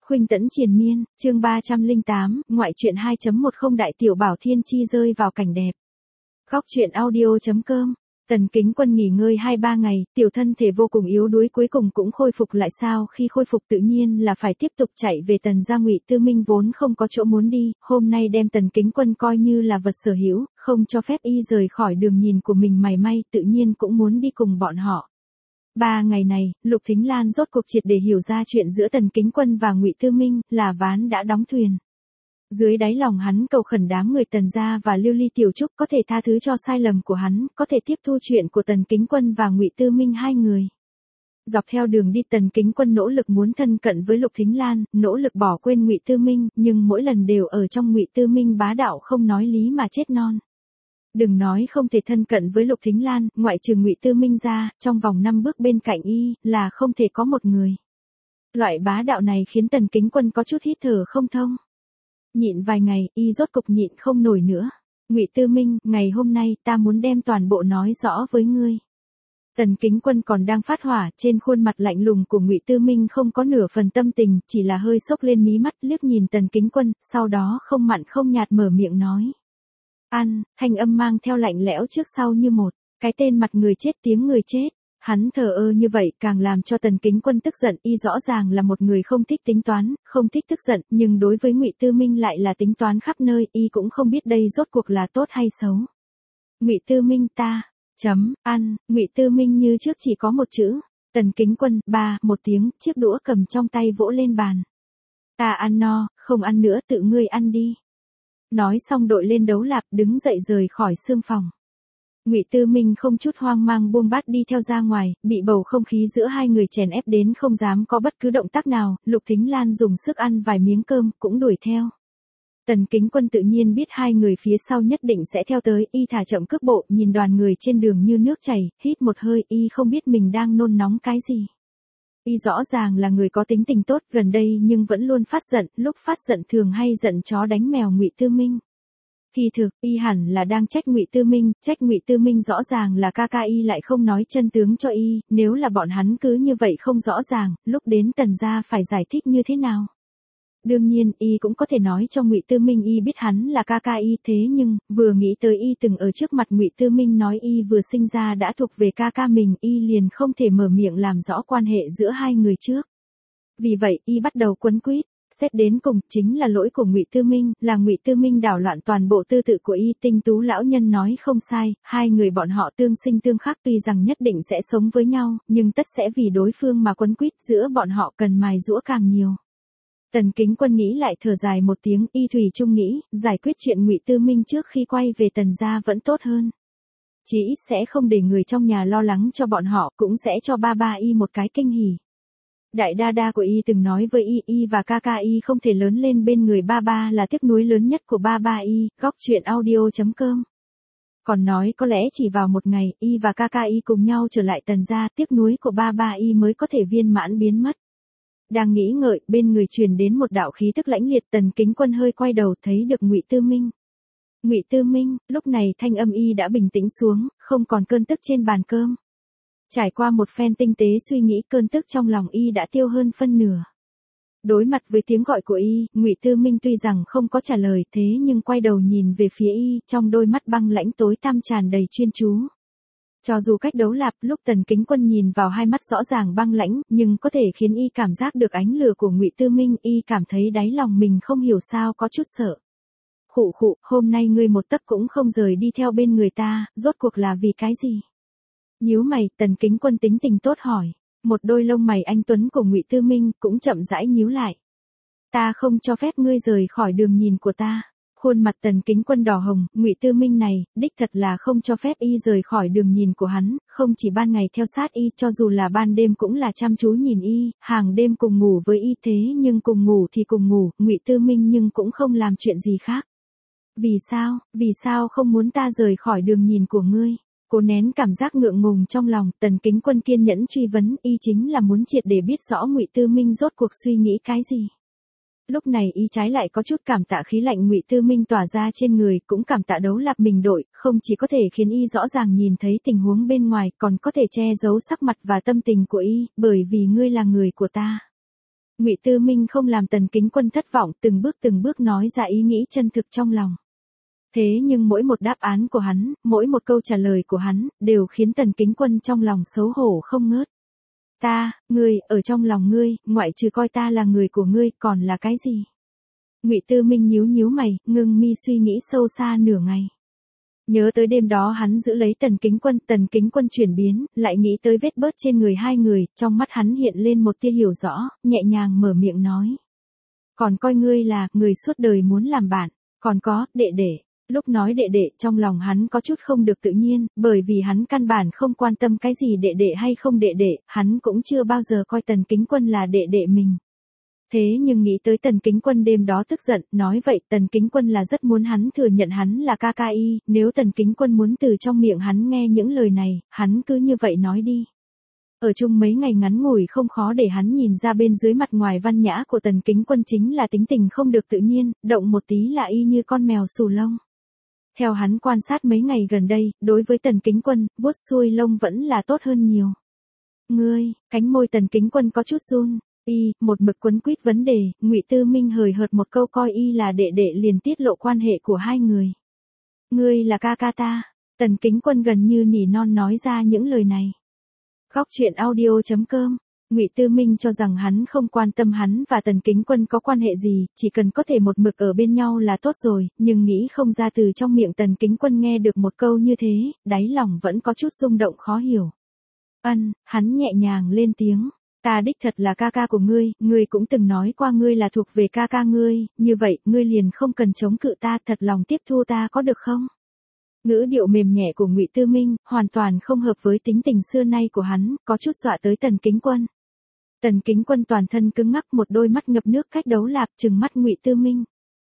Khuynh tẫn triền miên, chương 308, ngoại truyện 2.10 Đại tiểu bảo Thiên Chi rơi vào cảnh đẹp. Góc truyện audio.com. Tần Kính Quân nghỉ ngơi 2-3 ngày, tiểu thân thể vô cùng yếu đuối cuối cùng cũng khôi phục lại sao khi khôi phục tự nhiên là phải tiếp tục chạy về Tần gia. Ngụy Tư Minh vốn không có chỗ muốn đi, hôm nay đem Tần Kính Quân coi như là vật sở hữu, không cho phép y rời khỏi đường nhìn của mình mảy may, tự nhiên cũng muốn đi cùng bọn họ. 3 ngày này, Lục Thính Lan rốt cuộc triệt để hiểu ra chuyện giữa Tần Kính Quân và Ngụy Tư Minh, là ván đã đóng thuyền. Dưới đáy lòng hắn cầu khẩn đám người Tần gia và Lưu Ly Tiểu Trúc có thể tha thứ cho sai lầm của hắn, có thể tiếp thu chuyện của Tần Kính Quân và Ngụy Tư Minh hai người. Dọc theo đường đi Tần Kính Quân nỗ lực muốn thân cận với Lục Thính Lan, nỗ lực bỏ quên Ngụy Tư Minh, nhưng mỗi lần đều ở trong Ngụy Tư Minh bá đạo không nói lý mà chết non. Đừng nói không thể thân cận với Lục Thính Lan, ngoại trừ Ngụy Tư Minh ra, trong vòng 5 bước bên cạnh y, là không thể có một người. Loại bá đạo này khiến Tần Kính Quân có chút hít thở không thông. Nhịn vài ngày, y rốt cục nhịn không nổi nữa. Ngụy Tư Minh, ngày hôm nay ta muốn đem toàn bộ nói rõ với ngươi. Tần Kính Quân còn đang phát hỏa, trên khuôn mặt lạnh lùng của Ngụy Tư Minh không có nửa phần tâm tình, chỉ là hơi sốc lên mí mắt liếc nhìn Tần Kính Quân, sau đó không mặn không nhạt mở miệng nói. Ăn, thanh âm mang theo lạnh lẽo trước sau như một, cái tên mặt người chết tiếng người chết. Hắn thờ ơ như vậy càng làm cho Tần Kính Quân tức giận, y rõ ràng là một người không thích tính toán, không thích tức giận, nhưng đối với Ngụy Tư Minh lại là tính toán khắp nơi, y cũng không biết đây rốt cuộc là tốt hay xấu. Ngụy Tư Minh ta, ăn, Ngụy Tư Minh như trước chỉ có một chữ, Tần Kính Quân, một tiếng, chiếc đũa cầm trong tay vỗ lên bàn. Ta ăn no, không ăn nữa tự ngươi ăn đi. Nói xong đội lên đấu lạp đứng dậy rời khỏi xương phòng. Ngụy Tư Minh không chút hoang mang buông bát đi theo ra ngoài, bị bầu không khí giữa hai người chèn ép đến không dám có bất cứ động tác nào, Lục Thính Lan dùng sức ăn vài miếng cơm, cũng đuổi theo. Tần Kính Quân tự nhiên biết hai người phía sau nhất định sẽ theo tới, y thả chậm cước bộ, nhìn đoàn người trên đường như nước chảy, hít một hơi, y không biết mình đang nôn nóng cái gì. Y rõ ràng là người có tính tình tốt gần đây nhưng vẫn luôn phát giận, lúc phát giận thường hay giận chó đánh mèo Ngụy Tư Minh. Kỳ thực, y hẳn là đang trách Ngụy Tư Minh, trách Ngụy Tư Minh rõ ràng là ca ca y lại không nói chân tướng cho y, nếu là bọn hắn cứ như vậy không rõ ràng, lúc đến Tần gia phải giải thích như thế nào. Đương nhiên, y cũng có thể nói cho Ngụy Tư Minh y biết hắn là ca ca y, thế nhưng, vừa nghĩ tới y từng ở trước mặt Ngụy Tư Minh nói y vừa sinh ra đã thuộc về ca ca mình, y liền không thể mở miệng làm rõ quan hệ giữa hai người trước. Vì vậy, y bắt đầu quấn quýt. Xét đến cùng, chính là lỗi của Ngụy Tư Minh, là Ngụy Tư Minh đảo loạn toàn bộ tư tự của y. Tinh Tú lão nhân nói không sai, hai người bọn họ tương sinh tương khắc, tuy rằng nhất định sẽ sống với nhau, nhưng tất sẽ vì đối phương mà quấn quýt, giữa bọn họ cần mài giũa càng nhiều. Tần Kính Quân nghĩ lại thở dài một tiếng, y thủy chung nghĩ, giải quyết chuyện Ngụy Tư Minh trước khi quay về Tần gia vẫn tốt hơn. Chí ít sẽ không để người trong nhà lo lắng cho bọn họ, cũng sẽ cho ba y một cái kinh hỉ. Đại đa của y từng nói với y và ca ca y không thể lớn lên bên người ba là tiếc nuối lớn nhất của ba y, góc truyện audio.com. Còn nói có lẽ chỉ vào một ngày, y và ca ca y cùng nhau trở lại Tần gia, tiếc nuối của ba y mới có thể viên mãn biến mất. Đang nghĩ ngợi, bên người truyền đến một đạo khí tức lãnh liệt, Tần Kính Quân hơi quay đầu thấy được Ngụy Tư Minh. Ngụy Tư Minh, lúc này thanh âm y đã bình tĩnh xuống, không còn cơn tức trên bàn cơm. Trải qua một phen tinh tế suy nghĩ, cơn tức trong lòng y đã tiêu hơn phân nửa. Đối mặt với tiếng gọi của y, Ngụy Tư Minh tuy rằng không có trả lời, thế nhưng quay đầu nhìn về phía y, trong đôi mắt băng lãnh tối tăm tràn đầy chuyên chú. Cho dù cách đấu lạp, lúc Tần Kính Quân nhìn vào hai mắt rõ ràng băng lãnh, nhưng có thể khiến y cảm giác được ánh lửa của Ngụy Tư Minh, y cảm thấy đáy lòng mình không hiểu sao có chút sợ. Khụ, hôm nay ngươi một tấc cũng không rời đi theo bên người ta, rốt cuộc là vì cái gì? Nhíu mày, Tần Kính Quân tính tình tốt hỏi. Một đôi lông mày anh tuấn của Ngụy Tư Minh cũng chậm rãi nhíu lại. Ta không cho phép ngươi rời khỏi đường nhìn của ta. Khuôn mặt Tần Kính Quân đỏ hồng, Ngụy Tư Minh này, đích thật là không cho phép y rời khỏi đường nhìn của hắn, không chỉ ban ngày theo sát y, cho dù là ban đêm cũng là chăm chú nhìn y, hàng đêm cùng ngủ với y, thế nhưng cùng ngủ thì cùng ngủ, Ngụy Tư Minh nhưng cũng không làm chuyện gì khác. Vì sao không muốn ta rời khỏi đường nhìn của ngươi? Cố nén cảm giác ngượng ngùng trong lòng, Tần Kính Quân kiên nhẫn truy vấn, y chính là muốn triệt để biết rõ Ngụy Tư Minh rốt cuộc suy nghĩ cái gì. Lúc này y trái lại có chút cảm tạ khí lạnh Ngụy Tư Minh tỏa ra trên người, cũng cảm tạ đấu lạp mình đội, không chỉ có thể khiến y rõ ràng nhìn thấy tình huống bên ngoài, còn có thể che giấu sắc mặt và tâm tình của y, bởi vì ngươi là người của ta. Ngụy Tư Minh không làm Tần Kính Quân thất vọng, từng bước nói ra ý nghĩ chân thực trong lòng. Thế nhưng mỗi một đáp án của hắn, mỗi một câu trả lời của hắn, đều khiến Tần Kính Quân trong lòng xấu hổ không ngớt. Ngươi, ở trong lòng ngươi, ngoại trừ coi ta là người của ngươi, còn là cái gì? Ngụy Tư Minh nhíu mày, ngưng mi suy nghĩ sâu xa nửa ngày. Nhớ tới đêm đó hắn giữ lấy Tần Kính Quân chuyển biến, lại nghĩ tới vết bớt trên người hai người, trong mắt hắn hiện lên một tia hiểu rõ, nhẹ nhàng mở miệng nói. Còn coi ngươi là, người suốt đời muốn làm bạn, còn có, đệ đệ. Lúc nói đệ đệ, trong lòng hắn có chút không được tự nhiên, bởi vì hắn căn bản không quan tâm cái gì đệ đệ hay không đệ đệ, hắn cũng chưa bao giờ coi Tần Kính Quân là đệ đệ mình. Thế nhưng nghĩ tới Tần Kính Quân đêm đó tức giận, nói vậy Tần Kính Quân là rất muốn hắn thừa nhận hắn là ca ca y, nếu Tần Kính Quân muốn từ trong miệng hắn nghe những lời này, hắn cứ như vậy nói đi. Ở chung mấy ngày ngắn ngủi không khó để hắn nhìn ra bên dưới mặt ngoài văn nhã của Tần Kính Quân chính là tính tình không được tự nhiên, động một tí là y như con mèo xù lông. Theo hắn quan sát mấy ngày gần đây, đối với Tần Kính Quân, vuốt xuôi lông vẫn là tốt hơn nhiều. Ngươi, cánh môi Tần Kính Quân có chút run, một mực quấn quýt vấn đề, Ngụy Tư Minh hời hợt một câu coi y là đệ đệ liền tiết lộ quan hệ của hai người. Ngươi là ca ca ta, Tần Kính Quân gần như nỉ non nói ra những lời này. Góc truyện audio.com. Ngụy Tư Minh cho rằng hắn không quan tâm hắn và Tần Kính Quân có quan hệ gì, chỉ cần có thể một mực ở bên nhau là tốt rồi, nhưng nghĩ không ra từ trong miệng Tần Kính Quân nghe được một câu như thế, đáy lòng vẫn có chút rung động khó hiểu. Hắn nhẹ nhàng lên tiếng, ta đích thật là ca ca của ngươi cũng từng nói qua ngươi là thuộc về ca ca ngươi, như vậy, ngươi liền không cần chống cự ta, thật lòng tiếp thu ta có được không? Ngữ điệu mềm nhẹ của Ngụy Tư Minh, hoàn toàn không hợp với tính tình xưa nay của hắn, có chút dọa tới Tần Kính Quân. Tần Kính Quân toàn thân cứng ngắc, một đôi mắt ngập nước cách đấu lạp trừng mắt Ngụy Tư Minh.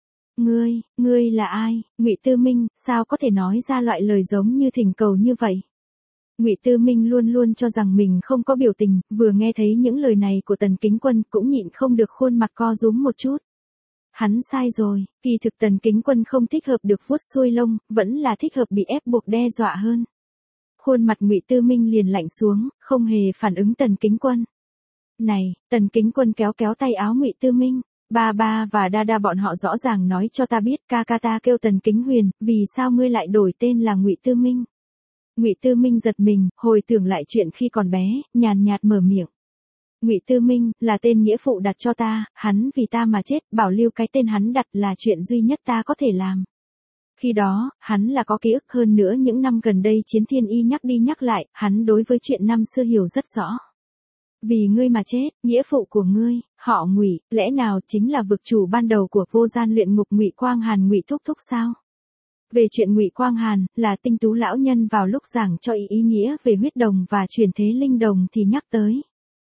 Ngươi là ai? Ngụy Tư Minh, sao có thể nói ra loại lời giống như thỉnh cầu như vậy? Ngụy Tư Minh luôn luôn cho rằng mình không có biểu tình, vừa nghe thấy những lời này của Tần Kính Quân cũng nhịn không được khuôn mặt co rúm một chút. Hắn sai rồi, kỳ thực Tần Kính Quân không thích hợp được vuốt xuôi lông, vẫn là thích hợp bị ép buộc đe dọa hơn. Khuôn mặt Ngụy Tư Minh liền lạnh xuống, không hề phản ứng Tần Kính Quân. Này, Tần Kính Quân kéo tay áo Ngụy Tư Minh, ba và đa bọn họ rõ ràng nói cho ta biết ca ca ta kêu Tần Kính Huyền, vì sao ngươi lại đổi tên là Ngụy Tư Minh? Ngụy Tư Minh giật mình, hồi tưởng lại chuyện khi còn bé, nhàn nhạt mở miệng. Ngụy Tư Minh, là tên nghĩa phụ đặt cho ta, hắn vì ta mà chết, bảo lưu cái tên hắn đặt là chuyện duy nhất ta có thể làm. Khi đó, hắn là có ký ức, hơn nữa những năm gần đây Chiến Thiên Y nhắc đi nhắc lại, hắn đối với chuyện năm xưa hiểu rất rõ. Vì ngươi mà chết, nghĩa phụ của ngươi, họ Ngụy, lẽ nào chính là vực chủ ban đầu của vô gian luyện ngục Ngụy Quang Hàn Ngụy Thúc Thúc sao? Về chuyện Ngụy Quang Hàn, là Tinh Tú lão nhân vào lúc giảng cho ý nghĩa về huyết đồng và chuyển thế linh đồng thì nhắc tới.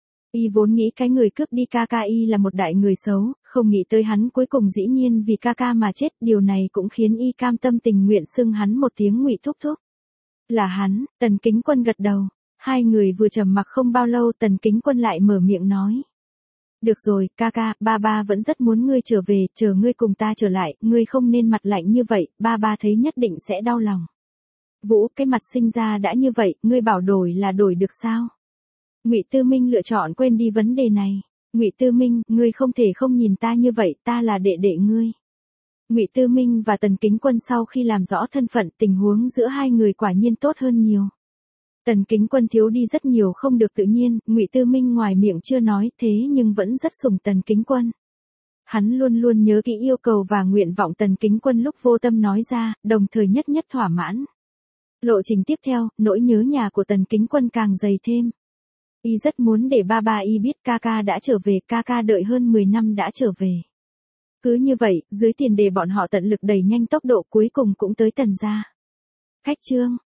Y vốn nghĩ cái người cướp đi ca ca y là một đại người xấu, không nghĩ tới hắn cuối cùng dĩ nhiên vì ca ca mà chết, điều này cũng khiến y cam tâm tình nguyện xưng hắn một tiếng Ngụy Thúc Thúc. Là hắn, Tần Kính Quân gật đầu. Hai người vừa trầm mặc không bao lâu Tần Kính Quân lại mở miệng nói. Được rồi, ca ca, ba vẫn rất muốn ngươi trở về, chờ ngươi cùng ta trở lại, ngươi không nên mặt lạnh như vậy, ba thấy nhất định sẽ đau lòng. Vũ, cái mặt sinh ra đã như vậy, ngươi bảo đổi là đổi được sao? Ngụy Tư Minh lựa chọn quên đi vấn đề này. Ngụy Tư Minh, ngươi không thể không nhìn ta như vậy, ta là đệ đệ ngươi. Ngụy Tư Minh và Tần Kính Quân sau khi làm rõ thân phận, tình huống giữa hai người quả nhiên tốt hơn nhiều. Tần Kính Quân thiếu đi rất nhiều không được tự nhiên, Ngụy Tư Minh ngoài miệng chưa nói thế nhưng vẫn rất sủng Tần Kính Quân. Hắn luôn luôn nhớ kỹ yêu cầu và nguyện vọng Tần Kính Quân lúc vô tâm nói ra, đồng thời nhất thỏa mãn. Lộ trình tiếp theo, nỗi nhớ nhà của Tần Kính Quân càng dày thêm. Y rất muốn để ba y biết ca ca đã trở về, ca ca đợi hơn 10 năm đã trở về. Cứ như vậy, dưới tiền đề bọn họ tận lực đẩy nhanh tốc độ cuối cùng cũng tới Tần gia. Khách trương,